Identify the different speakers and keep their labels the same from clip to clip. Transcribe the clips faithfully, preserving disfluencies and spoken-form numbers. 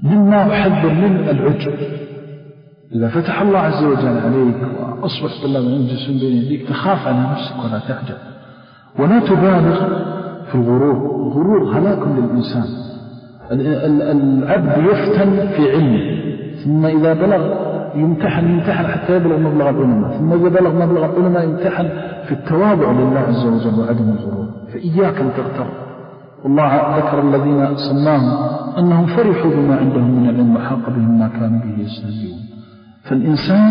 Speaker 1: مما أحذر من العجب. إذا فتح الله عز وجل عليك وأصبح طلاب العلم جالسين بين يديك تخاف على نفسك ولا تعجب، ولا تبالغ في الغرور. الغرور هلاك للإنسان. العبد يفتن في علمه، ثم إذا بلغ يمتحن يمتحن حتى يبلغ مبلغ العلماء، ثم إذا بلغ مبلغ العلماء يمتحن في التواضع لله عز وجل وعدم الغرور. فإياك أن تغتر. والله ذكر الذين سماهم أنهم فرحوا بما عندهم من العلم وحاق بهم ما كانوا به يستهزئون. فالإنسان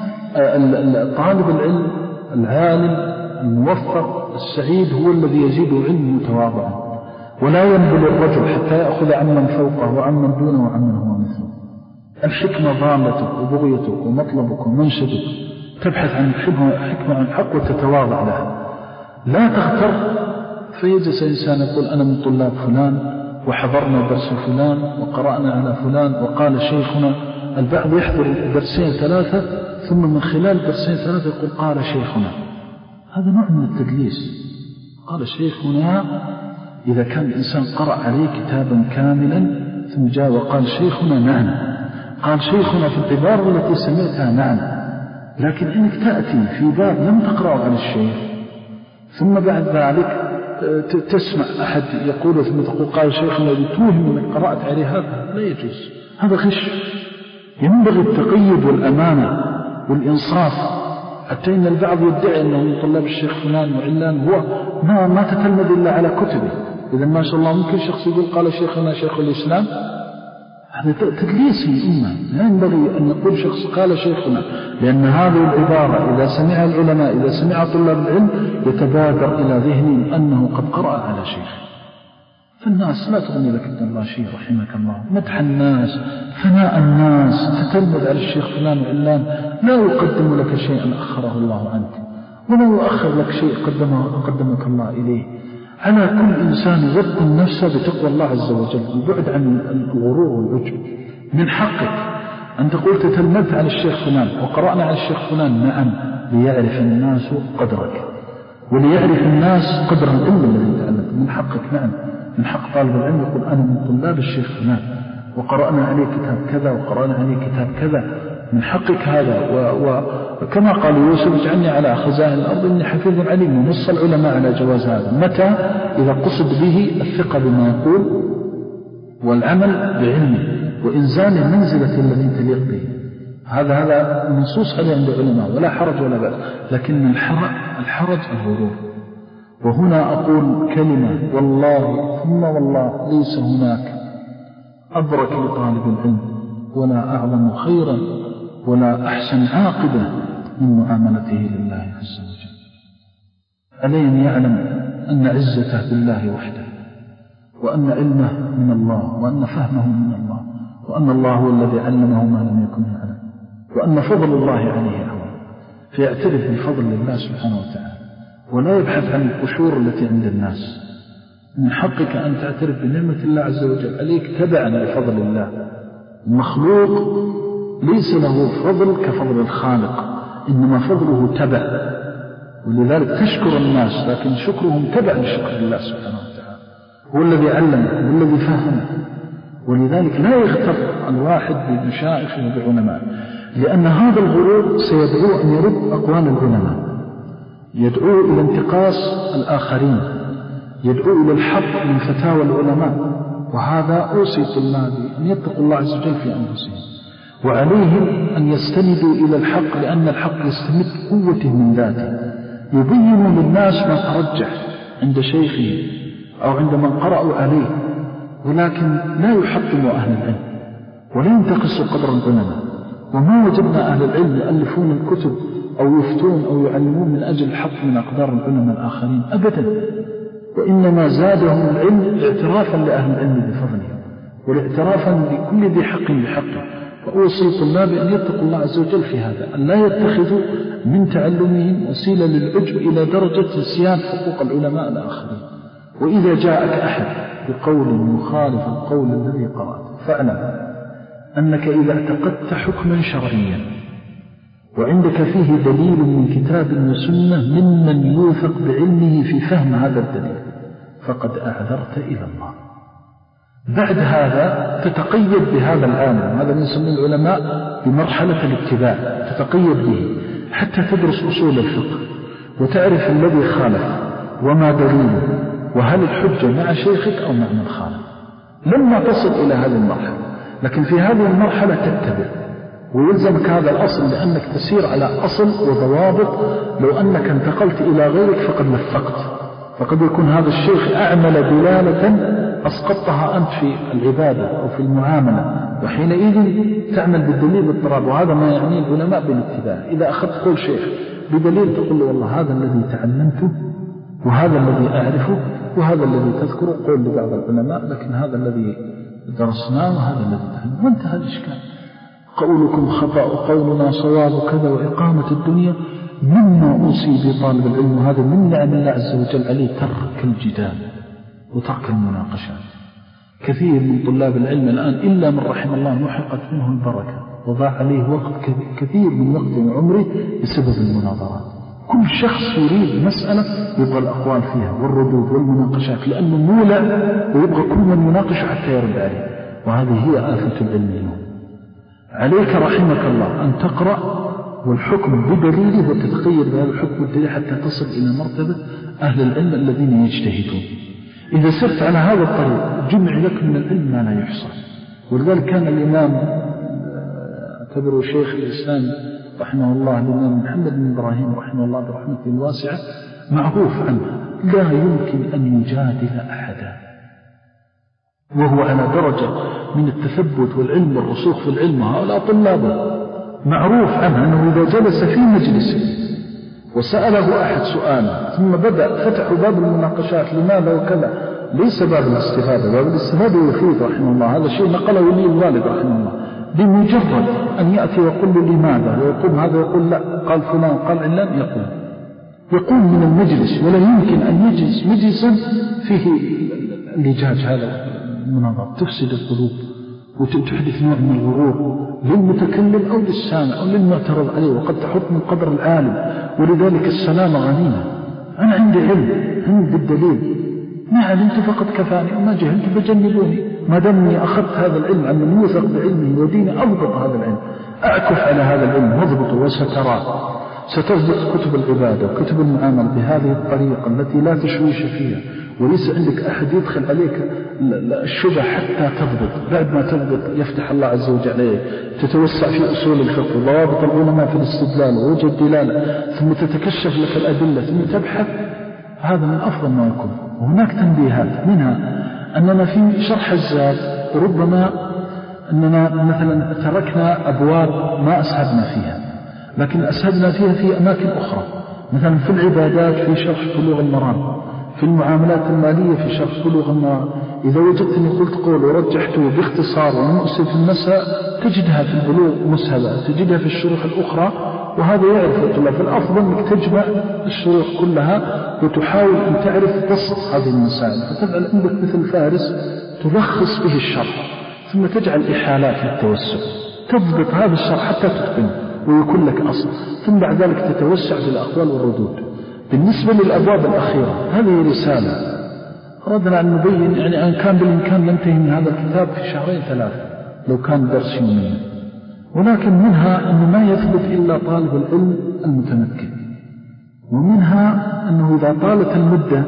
Speaker 1: طالب العلم العالم الموفق السعيد هو الذي يزيد علمه متواضعا، ولا ينبل الرجل حتى يأخذ عمن فوقه وعمن دونه وعمن هو مثله. الحكمة ضالتك وبغيتك ومطلبك ومنشدك، تبحث عن حكمة عن حق وتتواضع لها، لا تغتر. فيجلس إنسان يقول أنا من طلاب فلان وحضرنا درس فلان وقرأنا على فلان وقال شيخنا. البعض يحضر درسين ثلاثة ثم من خلال درسين ثلاثة يقول قال شيخنا. هذا نوع من التدليس. قال شيخنا إذا كان الإنسان قرأ عليه كتابا كاملا ثم جاء وقال شيخنا نعم، قال شيخنا في العبارة التي سمعتها نعم، لكن إنك تأتي في باب لم تقرأه على الشيخ ثم بعد ذلك تسمع أحد يقول ثم تقول قال شيخنا لتوهم أنك قرأت عليه، هذا لا يجوز، هذا غش. ينبغي التقيد والأمانة والإنصاف. حتى إن البعض يدعي أنه من طلاب الشيخ فلان وعلان، هو ما, ما تتلمذ إلا على كتبه. إذا ما شاء الله ممكن شخص يقول قال شيخنا شيخ الإسلام، هذا تدليس الأمة. لا ينبغي أن يقول شخص قال شيخنا، لأن هذه العبارة إذا سمع العلماء إذا سمع طلاب العلم يتبادر إلى ذهنهم أنه قد قرأ على شيخ. فالناس لا تغني لك ابن الله شيء رحمك الله. مدح الناس، ثناء الناس، تتلمذ على الشيخ فلان وعلان لا يقدم لك شيئا أخره الله عنك، ولا يؤخر لك شيء قدمه قدمك الله إليه. على كل إنسان يوطن نفسه بتقوى الله عز وجل وبعد عن الغرور والعجب. من حقك أن تقول تتلمذت على الشيخ فلان وقرأنا على الشيخ فلان، نعم، ليعرف الناس قدرك وليعرف الناس قدر العلم الذي تعلمت. من حقك، نعم، من حق طالب العلم يقول أنا من طلاب الشيخ فلان وقرأنا عليه كتاب كذا وقرأنا عليه كتاب كذا. من حقك هذا. وكما قال يوسف اجعلني على خزائن الأرض إني حفيظ عليم. ونص العلماء على جواز هذا. متى؟ إذا قصد به الثقة بما يقول والعمل بعلمه وإنزال المنزلة التي تليق به. هذا هذا منصوص عليه عند العلماء ولا حرج ولا بأس. لكن الحرج الحرج الغرور. وهنا أقول كلمة والله ثم والله ليس هناك أبرك لطالب العلم ولا أعظم خيرا ولا أحسن عاقبة من معاملته لله عز وجل. عليه أن يعلم أن عزته بالله وحده، وأن علمه من الله، وأن فهمه من الله، وأن الله هو الذي علمه ما لم يكن يعلم، وأن فضل الله عليه أعظم. فيعترف بفضل الله سبحانه وتعالى ولا يبحث عن القشور التي عند الناس. من حقك أن تعترف بنعمة الله عز وجل عليك تبعا لفضل الله. المخلوق ليس له فضل كفضل الخالق، إنما فضله تبع، ولذلك تشكر الناس لكن شكرهم تبع لشكر الله سبحانه وتعالى. هو الذي علم هو الذي فهم. ولذلك لا يغتر الواحد بمشايخه وبعلماء، لأن هذا الغرور سيدعو أن يرد أقوال العلماء، يدعو إلى انتقاص الآخرين، يدعو إلى الحق من فتاوى العلماء. وهذا أوصي طلابي أن يتقوا الله عز وجل في أنفسهم، وعليهم أن يستندوا إلى الحق، لأن الحق يستمد قوته من ذاته. يبين للناس ما ترجح عند شيخه أو عند من قرأوا عليه، ولكن لا يحطم أهل العلم ولا ينتقص قدر العلماء. وما وجدنا أهل العلم يؤلفون الكتب أو يفتون أو يعلمون من أجل الحق من أقدار العلماء الآخرين أبدا، وإنما زادهم العلم اعترافا لأهل العلم بفضلهم والاعترافا لكل ذي حق بحقه. فأوصي طلابي أن يتقوا الله عز وجل في هذا، أن لا يتخذوا من تعلمهم وسيلة للعجب إلى درجة نسيان حقوق العلماء الآخرين. وإذا جاءك أحد بقول مخالف القول الذي قرأت فاعلم أنك إذا اعتقدت حكما شرعيا وعندك فيه دليل من كتاب وسنة ممن يوثق بعلمه في فهم هذا الدليل فقد أعذرت إلى الله. بعد هذا تتقيد بهذا العالم، هذا نسميه العلماء بمرحلة الاتباع، تتقيد به حتى تدرس أصول الفقه وتعرف الذي خالف وما دليله وهل الحجة مع شيخك أو مع من خالف. لما تصل إلى هذه المرحلة، لكن في هذه المرحلة تتبع ويلزمك هذا الأصل، لأنك تسير على أصل وضوابط. لو أنك انتقلت إلى غيرك فقد لفقت، فقد يكون هذا الشيخ أعمل دلالة أسقطتها أنت في العبادة أو في المعاملة، وحينئذ تعمل بالدليل بالطراب. وهذا ما يعني العلماء بالاتباع. إذا أخذت قول شيخ بدليل تقول له والله هذا الذي تعلمته وهذا الذي أعرفه وهذا الذي تذكره قول لبعض العلماء، لكن هذا الذي درسناه وهذا الذي تعلمه، وانتهى الإشكال. قولكم خطأ وقولنا صواب كذا، وإقامة الدنيا مما أوصي بطالب العلم، وهذا من نعم الله عز وجل عليه ترك الجدال وترك المناقشات. كثير من طلاب العلم الآن إلا من رحم الله محقت منه البركة، وضاع عليه وقت كثير من وقت عمره بسبب المناظرات. كل شخص يريد مسألة يبغى الأقوال فيها والردود والمناقشات، لأنه مولع ويبغى كل من يناقش حتى يرد عليه، وهذه هي آفة العلم اليوم. عليك رحمك الله أن تقرأ والحكم بدليله وتتقيد بهذا الحكم والدليل حتى تصل إلى مرتبة أهل العلم الذين يجتهدون. إذا سرت على هذا الطريق جمع لك من العلم ما لا يحصى. ولذلك كان الإمام اعتبره شيخ الإسلام رحمه الله الإمام محمد بن إبراهيم رحمه الله برحمته الواسعة معروف عنه لا يمكن أن يجادل أحدا، وهو على درجة من التثبت والعلم والرسوخ في العلم. هؤلاء طلابه معروف عنه أنه إذا جلس في مجلس وسأله أحد سؤالا ثم بدأ فتح باب المناقشات لماذا وكذا، ليس باب الاستفادة، باب الاستفادة يفيد رحمه الله. هذا شيء نقله لي الوالد رحمه الله، بمجرد أن يأتي ويقول له لماذا ويقول هذا يقول لا، قال فلان قال علان، يقول يقوم من المجلس. ولا يمكن أن يجلس مجلسا فيه اللجاج هذا المناظر، تفسد القلوب وتحدث نوع من الغرور للمتكلم أو للسامع أو للمعترض عليه، وقد تحط من قدر العالم. ولذلك السلام غنيمة. أنا عندي علم، عندي الدليل، ما علمت فقد كفاني وما جهلت فجنبوني. ما دامني أخذت هذا العلم عن من يوثق بعلمه وديني أضبط هذا العلم، أعكف على هذا العلم واضبطه، وسترى ستضبط كتب العبادة وكتب المعاملة بهذه الطريقة التي لا تشويش فيها، وليس عندك أحد يدخل عليك الشبه حتى تضبط. بعد ما تضبط يفتح الله عز وجل عليك، تتوسع في أصول الفقه وضوابط العلماء في الاستدلال ووجه الدلالة، ثم تتكشف لك الأدلة ثم تبحث. هذا من أفضل ما يكون. وهناك تنبيهات، منها أننا في شرح الزاد ربما أننا مثلا تركنا أبواب ما أسهبنا فيها، لكن أسهبنا فيها في أماكن أخرى. مثلا في العبادات في شرح بلوغ المرام، في المعاملات المالية في شرح بلوغ المرام. إذا وجدت أني قلت قول ورجحته باختصار ومؤسف في المساء تجدها في البلوغ مسهبة، تجدها في الشروح الأخرى، وهذا يعرف الطلاب. فالأفضل أنك تجمع الشروح كلها وتحاول أن تعرف تصل هذه المسائل، فتجعل عندك مثل فارس تلخص به الشرح، ثم تجعل إحالات للتوسع، تضبط هذا الشرح حتى تتقنه ويكون لك أصل، ثم بعد ذلك تتوسع في الأقوال والردود. بالنسبة للأبواب الأخيرة هذه رسالة أردنا أن نبين، يعني أن كان بالإمكان ننتهي من هذا الكتاب في شهرين ثلاثة لو كان درس يوميا، ولكن منها أنه ما يثبت إلا طالب العلم المتمكن، ومنها أنه إذا طالت المدة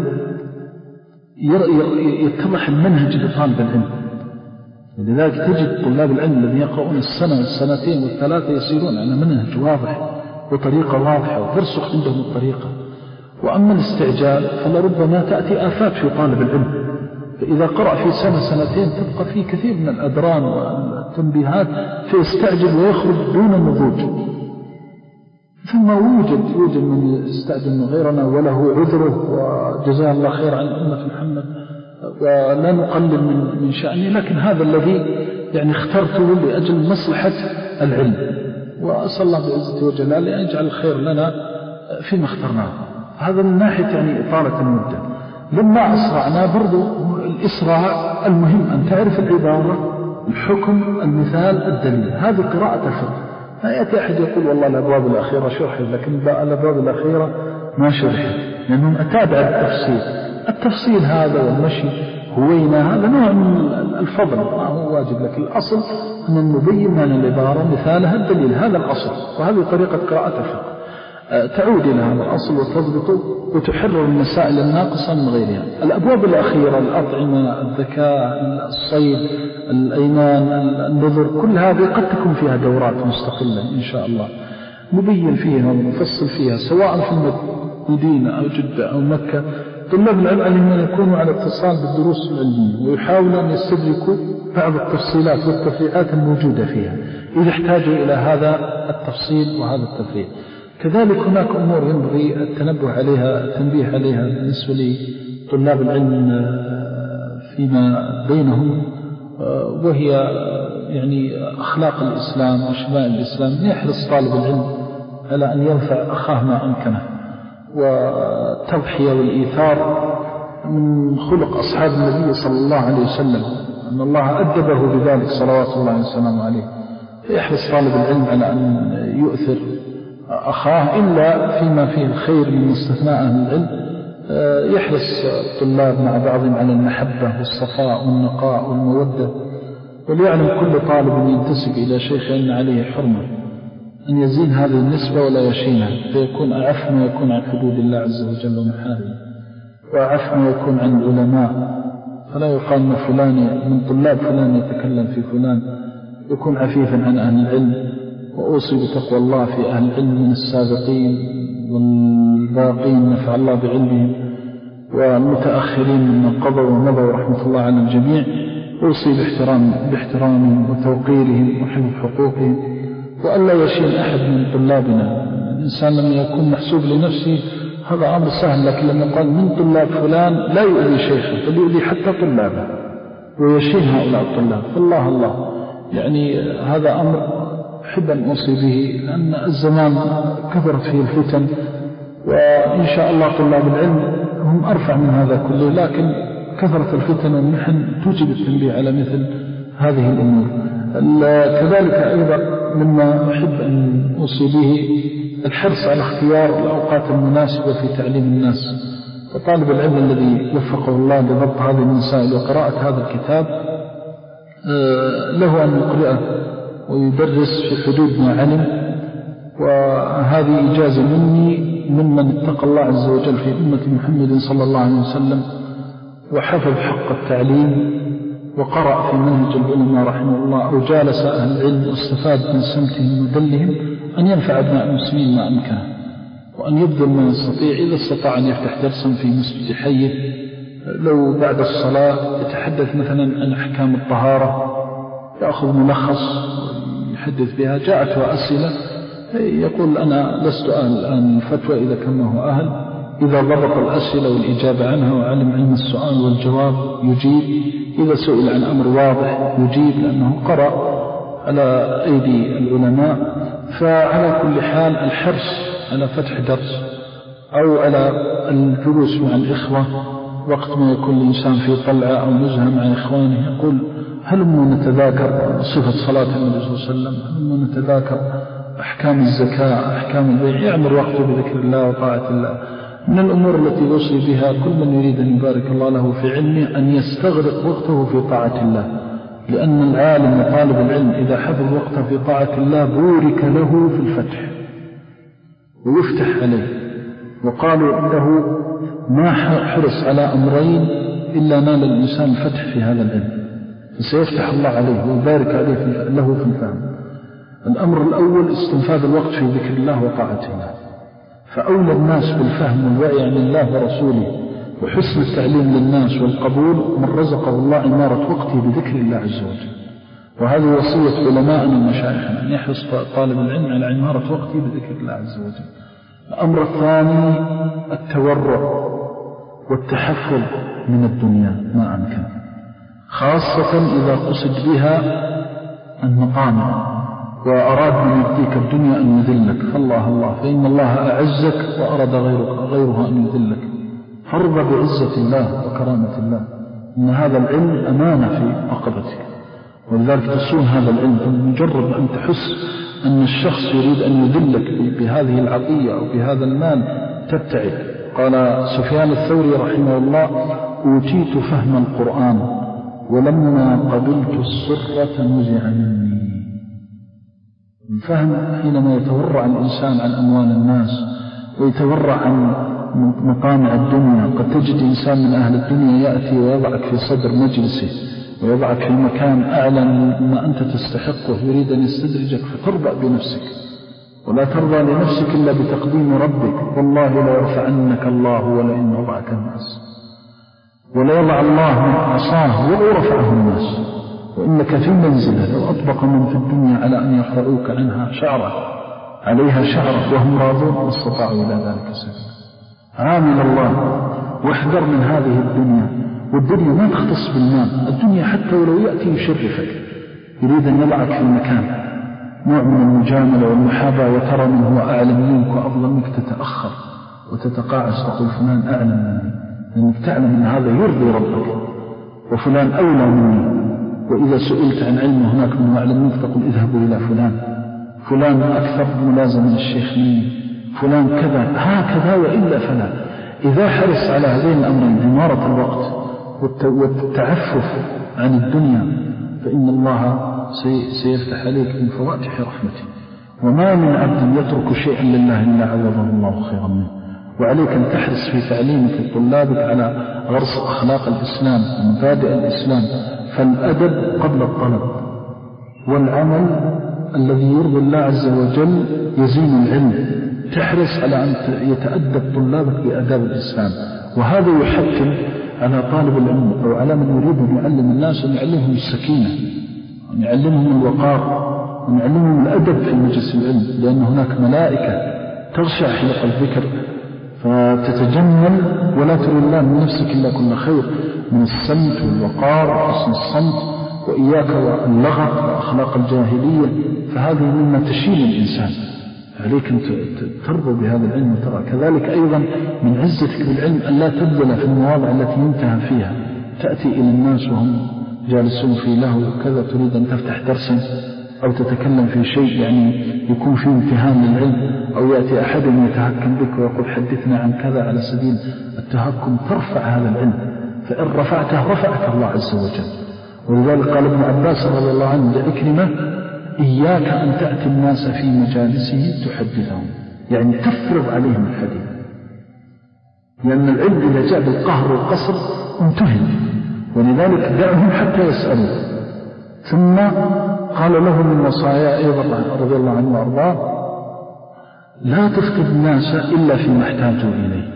Speaker 1: يتضح المنهج لطالب العلم. لذلك تجد طلاب العلم الذين يقرؤون السنة والسنتين والثلاثة يسيرون على منهج واضح وطريقة واضحة وترسخ عندهم الطريقة. وأما الاستعجال فلربما تأتي آفات في طالب العلم، فإذا قرأ في سنة سنتين تبقى فيه كثير من الأدران والتنبيهات فيستعجل ويخرج دون نضوج. ثم يوجد يوجد من يستعجل غيرنا وله عذره، وجزاه الله خير عن أمة محمد، ولا نقلل من من شأنه، لكن هذا الذي يعني اخترته لأجل مصلحة العلم، وأسأل الله بعزته وجلاله أن يجعل الخير لنا فيما اخترناه. هذا من ناحية يعني إطالة المدة. لما أسرعنا برضو الإسراع المهم أن تعرف العبارة، الحكم، المثال، الدليل. هذه قراءة الفقه. لا يأتي أحد يقول والله الأبواب الأخيرة شرحت، لكن الأبواب الأخيرة ما شرحت، لأنهم أتابع التفصيل. التفصيل هذا والمشي هوينا، هذا نوع من الفضل ما هو واجب، لكن الأصل أن نبين من العبارة مثالها الدليل، هذا الأصل، وهذه طريقة قراءة الفقه. تعود إلى هذا الأصل وتضبط وتحرر المسائل الناقصة من غيرها. الأبواب الأخيرة، الأطعمة، الذكاء، الصيد، الأيمان، النذر، كل هذه قد تكون فيها دورات مستقلة إن شاء الله نبين فيها ونفصل فيها، سواء في المدينة أو جدة أو مكة. طلاب العلم أن يكونوا على اتصال بالدروس العلمية ويحاولوا أن يستدركوا بعض التفصيلات والتفريعات الموجودة فيها إذا احتاجوا إلى هذا التفصيل وهذا التفريع. كذلك هناك أمور ينبغي التنبه عليها التنبيه عليها بالنسبة لطلاب العلم فيما بينهم، وهي يعني أخلاق الإسلام وشمائل الإسلام. يحرص طالب العلم على أن ينفع أخاه ما أمكنه، والتضحية والإيثار من خلق أصحاب النبي صلى الله عليه وسلم، أن الله أدبه بذلك صلوات الله وسلامه عليه. يحرص طالب العلم على أن يؤثر أخاه إلا فيما فيه الخير من استثناء أهل العلم. يحرص الطلاب مع بعضهم على المحبة والصفاء والنقاء والمودة، وليعلم كل طالب ينتسب إلى شيخ أن عليه حرمة أن يزين هذه النسبة ولا يشينها، فيكون أعف ما يكون عن حدود الله عز وجل ومحارمه، وأعف ما يكون عن العلماء. فلا يقال أن فلان من طلاب فلان يتكلم في فلان، يكون عفيفا عن أهل العلم. وأوصي بتقوى الله في أهل العلم من السابقين والباقين نفع الله بعلمهم، والمتأخرين ممن قضوا ومضوا رحمة الله على الجميع. أوصي باحترام باحترامهم وتوقيرهم وحفظ حقوقهم، وألا يشين أحد من طلابنا. الإنسان لما يكون محسوب لنفسه هذا أمر سهل، لكن لما قال من طلاب فلان لا يؤذي شيخه بل يؤذي حتى طلابه ويشين هؤلاء الطلاب. فالله الله يعني هذا أمر أحب أن أوصي به، لأن الزمان كثرت فيه الفتن، وإن شاء الله طلاب العلم هم أرفع من هذا كله، لكن كثرة الفتن والمحن توجب التنبيه على مثل هذه الأمور. كذلك أيضا مما أحب أن أوصي به الحرص على اختيار الأوقات المناسبة في تعليم الناس. وطالب العلم الذي وفقه الله لضبط هذه المسائل وقراءة هذا الكتاب له أن يقرأه ويدرس في حدود ما علم، وهذه إجازة مني ممن اتقى الله عز وجل في أمة محمد صلى الله عليه وسلم وحفظ حق التعليم وقرأ في منهج العلماء رحمه الله، أو جالس أهل العلم واستفاد من سمتهم ودلهم، أن ينفع أبناء المسلمين ما أمكنه، وأن يبذل ما يستطيع. إذا استطاع أن يفتح درسا في مسجد حيه، لو بعد الصلاة يتحدث مثلا عن أحكام الطهارة، يأخذ ملخص يحدث بها. جاءته أسئلة يقول أنا لست أهل الآن الفتوى إذا كان هو أهل. إذا ضبط الأسئلة والإجابة عنها وعلم علم السؤال والجواب يجيب. إذا سئل عن أمر واضح يجيب، لأنه قرأ على أيدي العلماء. فعلى كل حال الحرص على فتح درس أو على الجلوس مع الإخوة وقت ما يكون الإنسان في طلعة أو نزهة مع إخوانه، يقول هلما نتذاكر صفة صلاة النبي صلى الله عليه وسلم، هلما نتذاكر أحكام الزكاة، أحكام البيع، يعمر وقته بذكر الله وطاعة الله. من الأمور التي يوصي بها كل من يريد أن يبارك الله له في علمه أن يستغرق وقته في طاعة الله، لأن العالم وطالب العلم إذا حفظ وقته في طاعة الله بورك له في الفتح ويفتح عليه. وقالوا إنه ما حرص على أمرين إلا نال الإنسان الفتح في هذا العلم، فسيفتح الله عليه ويبارك عليه له في الفهم. الأمر الأول استنفاذ الوقت في ذكر الله وطاعة الله، فأولى الناس بالفهم والوعي عن الله ورسوله وحسن التعليم للناس والقبول من رزقه الله عمارة وقته بذكر الله عز وجل. وهذه وصية علماءنا ومشايخنا أن يحرص طالب العلم على عمارة وقته بذكر الله عز وجل. الأمر الثاني التورع والتحفظ من الدنيا ما أمكن، خاصة إذا قصد بها المقام وأراد من يعطيك الدنيا أن يذلك. فالله الله فإن الله أعزك وأراد غيرها أن يذلك. فرض بعزة الله وكرامة الله، إن هذا العلم أمانة في رقبتك، ولذلك تصون هذا العلم. مجرد أن تحس أن الشخص يريد أن يذلك بهذه العطية أو بهذا المال تبتعد. قال سفيان الثوري رحمه الله أوتيت فهم القرآن ولما قبلت السرة نزع مني. الفهم حينما يتورع الإنسان عن أموال الناس ويتورع عن مقامع الدنيا. قد تجد إنسان من أهل الدنيا يأتي ويضعك في صدر مجلسه ويضعك في مكان أعلى مما أنت تستحقه، يريد أن يستدرجك فترضى بنفسك ولا ترضى لنفسك إلا بتقديم ربك. والله لا يرفعنك الله ولئن وضعك الناس، ولا يضع الله من عصاه ولو رفعه الناس، وإنك في منزلة لو أطبق من في الدنيا على أن يرفعوك عنها شعرة عليها شعرة وهم راضون ما استطاعوا إلى ذلك سبيلا. عامل الله واحذر من هذه الدنيا. والدنيا ما تختص بالمال، الدنيا حتى ولو يأتي يشرفك يريد أن يضعك في مكان نوع من المجاملة والمحابة، وترى من هو أعلم منك وأفضل منك تتأخر وتتقاعس تقول فلان أعلم مني، لأنك تعلم أن هذا يرضي ربك، وفلان أولى مني. وإذا سئلت عن علم هناك من هو أعلم منك تقول اذهبوا إلى فلان، فلان أكثر ملازم من الشيخ مني، فلان كذا، هكذا وإلا فلا. إذا حرص على هذين الأمرين عمارة الوقت والتعفف عن الدنيا فإن الله سيفتح عليك من فواتح رحمته. وما من عبد يترك شيئا لله إلا عوضه الله خيرا منه. وعليك أن تحرص في تعليمك لطلابك على غرس أخلاق الإسلام ومبادئ الإسلام. فالأدب قبل الطلب، والعمل الذي يرضي الله عز وجل يزين العلم. تحرص على أن يتأدب طلابك بأداب الإسلام، وهذا يحكم على طالب العلم أو على من يريد أن يعلم الناس أن يعلمهم السكينة، أن يعلمهم الوقار، أن يعلمهم الأدب في مجلس العلم، لأن هناك ملائكة تغشى حلق الذكر فتتجمل ولا ترى الله من نفسك إلا كل خير من الصمت والوقار وحسن الصمت، وإياك واللغط وأخلاق الجاهلية. فهذه مما تشيل الإنسان. عليك أن ترضى بهذا العلم وترى كذلك أيضا من عزتك بالعلم أن لا تبذل في المواضع التي ينتهى فيها. تأتي إلى الناس وهم جالسون في لهو وكذا تريد أن تفتح درسا أو تتكلم في شيء يعني يكون فيه امتهان للعلم، أو يأتي أحد يتهكم بك ويقول حدثنا عن كذا على سبيل التهكم، ترفع هذا العلم، فإن رفعته رفعك الله عز وجل. ولذلك قال ابن عباس رضي الله عنه لعكرمة إياك أن تأتي الناس في مجالسه تحدثهم، يعني تفرض عليهم الحديث، لأن العلم إذا جاء بالقهر والقصر انتهن، ولذلك دعهم حتى يسألوا. ثم قال له من وصايا أيضا رضي الله عنه وأرضاه لا تفقد الناس إلا فيما احتاجوا إليه،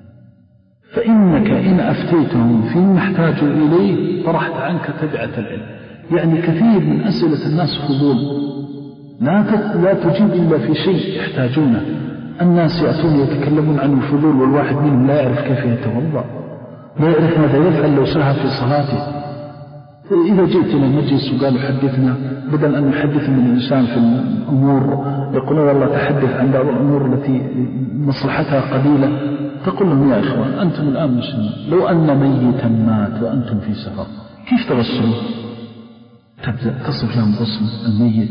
Speaker 1: فإنك إن أفتيتهم فيما احتاجوا إليه طرحت عنك تبعة العلم. يعني كثير من أسئلة الناس فضول، لا لا تجيب إلا في شيء يحتاجونه. الناس يأتون يتكلمون عن الفضول، والواحد منهم لا يعرف كيف يتوضأ، لا يعرف ماذا يفعل لو سهى في صلاته. إذا جئت إلى المجلس وقالوا حدثنا، بدل أن يحدث من الإنسان في الأمور يقولون والله تحدث عن بعض الأمور التي مصلحتها قليلة، تقول لهم يا إخوان أنتم الآن مسلمين، لو أن ميتا مات وأنتم في سفر كيف تغسلون؟ تبدأ تصف لهم غسل الميت،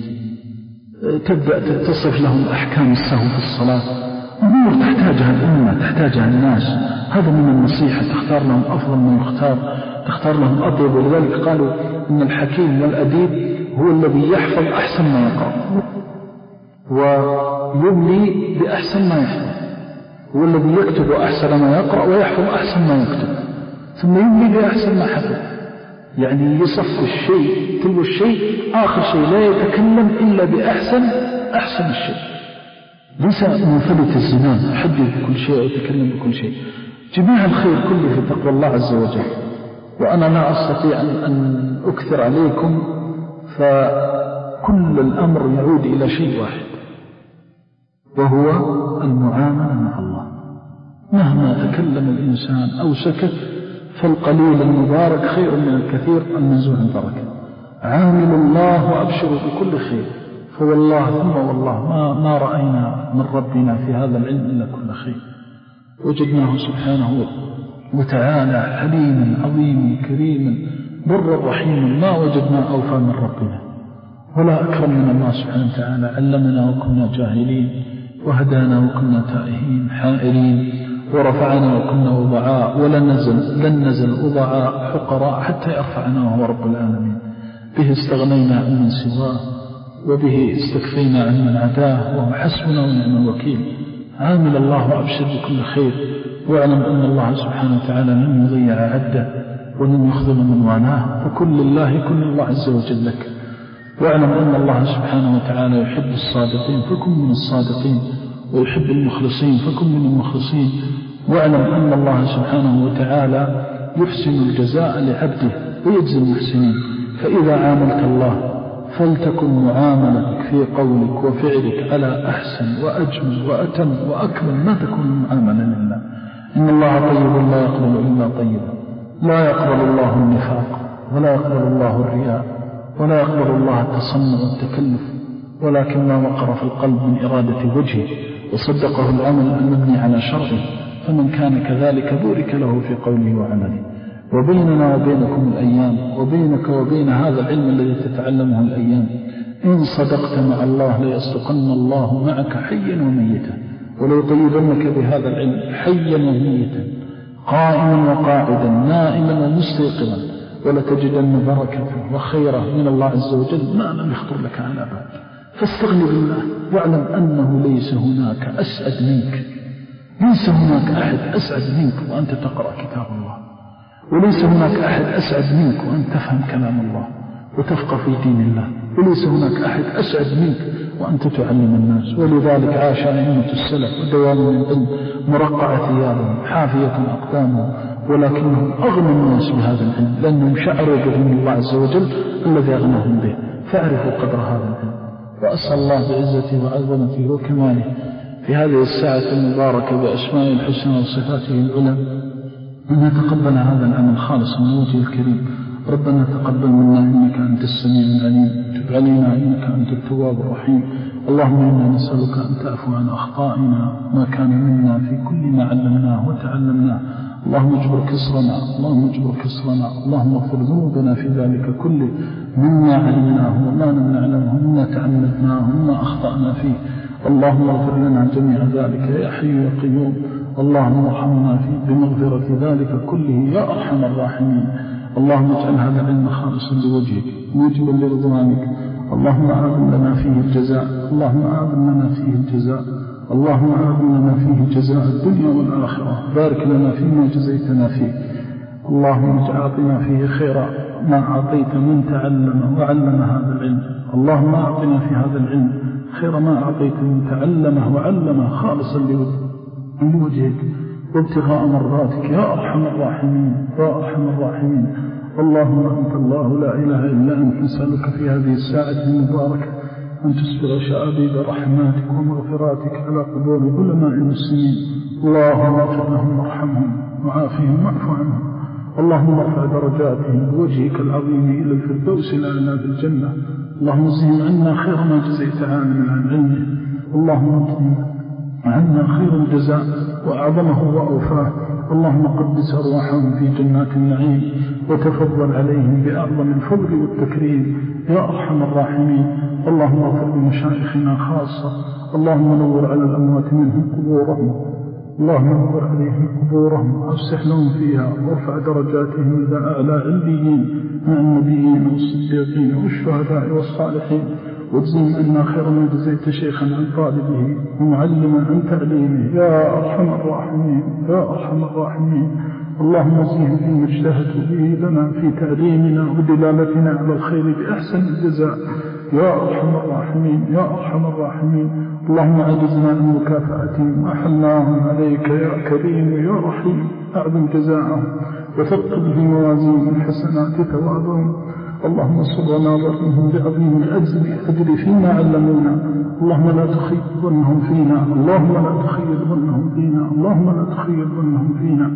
Speaker 1: تبدأ تصف لهم أحكام السهو في الصلاة، أمور تحتاجها الأمة تحتاجها الناس. هذا من النصيحة، تختار لهم أفضل ما يختار، تختار لهم أطيب. ولذلك قالوا إن الحكيم والأديب هو الذي يحفظ أحسن ما يقرأ ويملي بأحسن ما يحفظ، هو الذي يكتب أحسن ما يقرأ ويحفظ أحسن ما يكتب، ثم يملي بأحسن ما حفظ. يعني يصف الشيء تلو الشيء آخر شيء، لا يتكلم إلا بأحسن أحسن الشيء، ليس منفلت الزمان حدث بكل شيء ويتكلم بكل شيء. جميع الخير كله في تقوى الله عز وجل. وأنا لا أستطيع أن أكثر عليكم، فكل الأمر يعود إلى شيء واحد، وهو المعاملة مع الله. مهما تكلم الإنسان أو سكت فالقليل المبارك خير من الكثير المنزوع بركة. عامل الله وأبشر بكل خير، فوالله ثم والله ما, ما رأينا من ربنا في هذا العلم إلا كل خير. وجدناه سبحانه وتعالى حليما عظيما كريما برا رحيما، ما وجدنا أوفى من ربنا ولا أكرم من الله سبحانه وتعالى. علمنا وكنا جاهلين، وهدانا وكنا تائهين حائرين، ورفعنا وكنا وضعاء ولن نزل, لن نزل وضعاء حقراء حتى يرفعنا وهو رب العالمين. به استغنينا عن من سواه، وبه استكفينا عن من عداه، وهو حسبنا ونعم الوكيل. عامل الله وأبشر بكل خير، واعلم أن الله سبحانه وتعالى لن يضيع عده ولن يخذل من والاه، فكل الله كل الله عز وجل لك. واعلم أن الله سبحانه وتعالى يحب الصادقين فكن من الصادقين، ويحب المخلصين فكن من المخلصين. واعلم أن الله سبحانه وتعالى يحسن الجزاء لعبده ويجزي المحسنين. فإذا عاملت الله فلتكن معاملتك في قولك وفعلك على أحسن وأجمل وأتم وأكمل ما تكون معاملة لله. إن الله طيب لا يقبل إلا طيبا، لا يقبل الله النفاق، ولا يقبل الله الرياء، ولا يقبل الله التصنع والتكلف، ولكن ما وقر في القلب من إرادة وجهه وصدقه العمل المبني على شرعه، فمن كان كذلك بورك له في قوله وعمله. وبيننا وبينكم الأيام، وبينك وبين هذا العلم الذي تتعلمه الأيام. إن صدقت مع الله ليصدقن الله معك حيا وميتا، وليطيبنك بهذا العلم حيا وميتا، قائما وقاعدا، نائما ومستيقظا، ولتجدن بركة وخيرا من الله عز وجل ما لم يخطر لك على بال. فاستغن بالله، واعلم أنه ليس هناك أسعد منك، ليس هناك أحد أسعد منك وأنت تقرأ كتاب الله، وليس هناك أحد أسعد منك وأن تفهم كلام الله وتفقه في دين الله، وليس هناك أحد أسعد منك وأنت تعلم الناس. ولذلك عاش أئمة السلف ودوام من العلم مرقعة ثيابهم حافية أقدامهم، ولكنهم أغنى الناس بهذا العلم لأنهم شعروا بعلم الله عز وجل الذي أغناهم به، فاعرفوا قدر هذا العلم. وأسأل الله بعزته وعظمته وكماله في هذه الساعة المباركة بأسماء الحسنى وصفاته العلى أن يتقبل هذا العمل خالصا من وجه الكريم. ربنا تقبل منا إنك أنت السميع العليم، تب علينا إنك أنت التواب الرحيم. اللهم إنا نسألك أن تعفو عن أخطائنا ما كان منا في كل ما علمناه وتعلمناه. اللهم اجبر كسرنا، اللهم اجبر كسرنا، اللهم اغفر ذنوبنا في ذلك كله، مما علمناه وما لم نعلمه، مما تعمدناه وما أخطأنا فيه. اللهم اغفر لنا جميع ذلك يا حي يا قيوم. اللهم ارحمنا فيه بمغفرة ذلك كله يا أرحم الراحمين. اللهم اجعل هذا العلم خالصا لوجهك موجبا لرضوانك. اللهم أعظم لنا فيه الجزاء، اللهم أعظم لنا فيه الجزاء، اللهم أعظم لنا فيه جزاء الدنيا والآخرة. بارك لنا فيما جزيتنا فيه. اللهم اعطنا فيه خيرا ما أعطيت من تعلم وعلم هذا العلم. اللهم أعطنا في هذا العلم خير ما أعطيت من تعلمه وعلمه خالصا لوجهك وابتغاء مرضاتك يا أرحم الراحمين يا أرحم الراحمين. اللهم أنت الله لا إله إلا أنت، نسألك في هذه الساعة المباركة أن تسبغ شعابيب رحماتك ومغفراتك على قبور علماء المسلمين. اللهم اغفر لهم وارحمهم وعافهم واعف عنهم. اللهم ارفع درجاتهم بوجهك العظيم إلى الفردوس الأعلى في الجنة. اللهم زهم عنا خير ما جزيت عالما عن علمه. اللهم اطعم عنا خير الجزاء وأعظمه وأوفاه. اللهم قدس أرواحهم في جنات النعيم وتفضل عليهم بأعظم الفضل والتكريم يا أرحم الراحمين. اللهم اغفر لمشايخنا خاصة. اللهم نور على الأموات منهم قبورهم، اللهم نور عليهم قبورهم وافسح لهم فيها وارفع درجاتهم إلى أعلى عليين مع النبيين والصديقين والشهداء والصالحين. واجزهم أن خير ما جزيت شيخا عن طالبه ومعلما عن تعليمه يا أرحم الراحمين يا أرحم الراحمين. اللهم زيهم فيما اجتهدوا به لنا في تعليمنا ودلالتنا على الخير بأحسن الجزاء يا أرحم الراحمين يا أرحم الراحمين. اللهم عجزنا عن مكافأتهم وأحلناهم عليك يا كريم يا رحيم. أعظم جزاءهم وثقل في موازين الحسنات ثوابهم. اللهم صل وناظرهم بعظيم الأجر فيما علمونا. اللهم لا تخيب ظنهم فينا، اللهم لا تخيب ظنهم فينا، اللهم لا تخيب ظنهم فينا.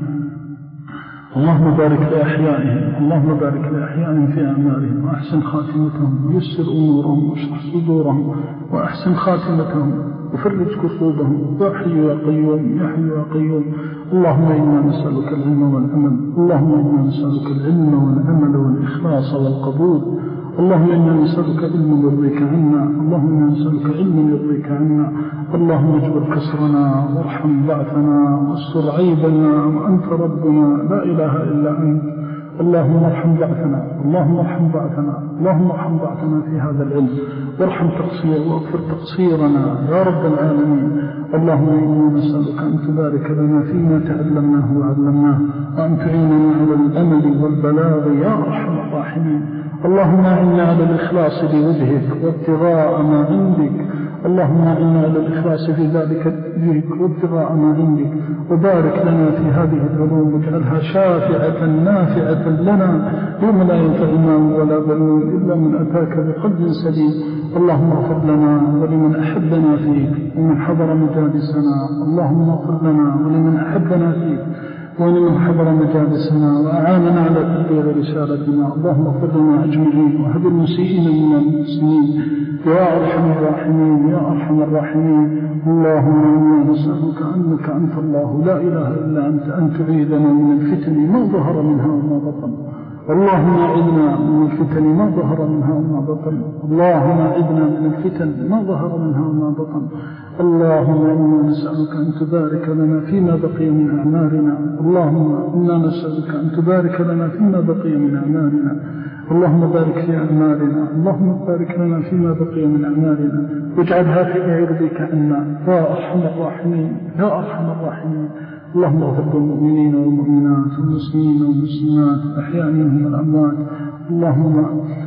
Speaker 1: اللهم بارك لأحيائهم، اللهم بارك لأحيائهم في أعمالهم وأحسن خاتمتهم ويسر أمورهم واشرح صدورهم وأحسن خاتمتهم وفرج كروبهم يا حي يا قيوم يا حي يا قيوم. اللهم إنا نسألك العلم والعمل، اللهم إنا نسألك العلم والعمل والإخلاص والقبول.
Speaker 2: اللهم إنا نسألك علما يرضيك عنا، اللهم إنا نسألك علما يرضيك عنا. اللهم اجبر كسرنا وارحم ضعفنا واستر عيبنا، وأنت ربنا لا إله إلا أنت. اللهم ارحم ضعفنا، اللهم ارحم ضعفنا، اللهم ارحم ضعفنا في هذا العلم، وارحم تقصير واغفر تقصيرنا يا رب العالمين. اللهم إنا نسألك أن تبارك لنا فيما تعلمناه وعلمناه، وأن تعيننا على الأمل والبلاغ يا أرحم الراحمين. اللهم أعنا على الإخلاص بوجهك وابتغاء ما عندك، اللهم أعنا على الإخلاص في ذلك بوجهك وابتغاء ما عندك، وبارك لنا في هذه العلوم واجعلها شافعة نافعة لنا يوم لا ينفع مال ولا بنون إلا من أتاك بقلب سليم. اللهم اغفر لنا ولمن أحبنا فيك ومن حضر مجالسنا، اللهم اغفر لنا ولمن أحبنا فيك ولمن حضر مجالسنا وأعاننا على تبليغ رسالتنا. اللهم اغفر لنا أجمعين وهب المسيئين من المسلمين يا أرحم الراحمين يا أرحم الراحمين. اللهم إنا نسألك أنك أنت الله لا إله إلا أنت أن تعيذنا من الفتن ما ظهر منها وما بطن. اللهم أعذنا من الفتن ما ظهر منها وما بطن، اللهم أعذنا من الفتن ما ظهر منها وما بطن. اللهم إنا نسألك أن تبارك لنا فيما بقي من أعمارنا، اللهم إنا نسألك أن تبارك لنا فيما بقي من أعمارنا، اللهم بارك في أعمارنا، اللهم بارك لنا فيما بقي من أعمارنا، واجعلها في عرضك عنا يا أرحم الراحمين يا أرحم الراحمين. اللهم اغفر للمؤمنين والمؤمنات والمسلمين والمسلمات الأحياء منهم والأموات، اللهم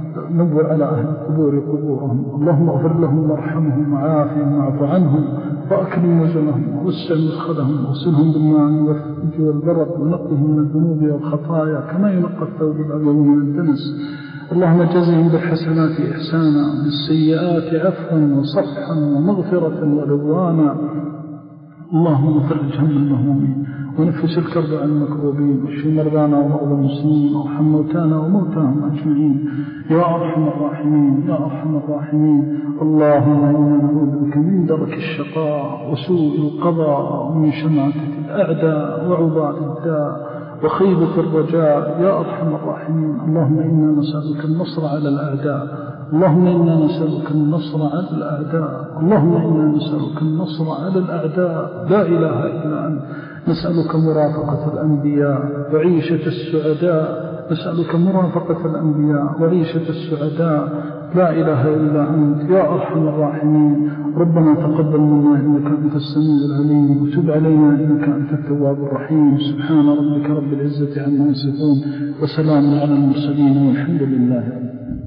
Speaker 2: نور على أهل القبور قبورهم، اللهم اغفر لهم وارحمهم وعافهم واعف عنهم وأكرم نزلهم ووسع مدخلهم واغسلهم بالماء والثلج والبرد ونقهم من الذنوب والخطايا كما ينقى الثوب الأبيض من الدنس. اللهم جزهم بالحسنات إحسانا بالسيئات عفوا وصفحا ومغفرة ورضوانا. اللهم فرج هم المهمومين ونفس الكرب عن المكروبين واشف مرضانا ومرضى المسلمين وارحم موتانا وموتاهم أجمعين يا أرحم الراحمين يا أرحم الراحمين. اللهم إنا نعوذ بك من درك الشقاء وسوء القضاء ومن شماتة الأعداء وعضال الداء وخيبة الرجاء يا أرحم الراحمين. اللهم إنا نسألك النصر على الأعداء، اللهم إنا نسألك النصر على الأعداء، اللهم إنا نسألك النصر على الأعداء لا إله إلا أنت. نسألك مرافقة الأنبياء وعيشة السعداء، نسألك مرافقة الأنبياء وعيشة السعداء لا إله إلا أنت يا أرحم الراحمين. ربنا تقبل منا إنك أنت السميع العليم وتب علينا إنك أنت التواب الرحيم. سبحان ربك رب العزة عما يصفون وسلام على المرسلين والحمد لله رب العالمين.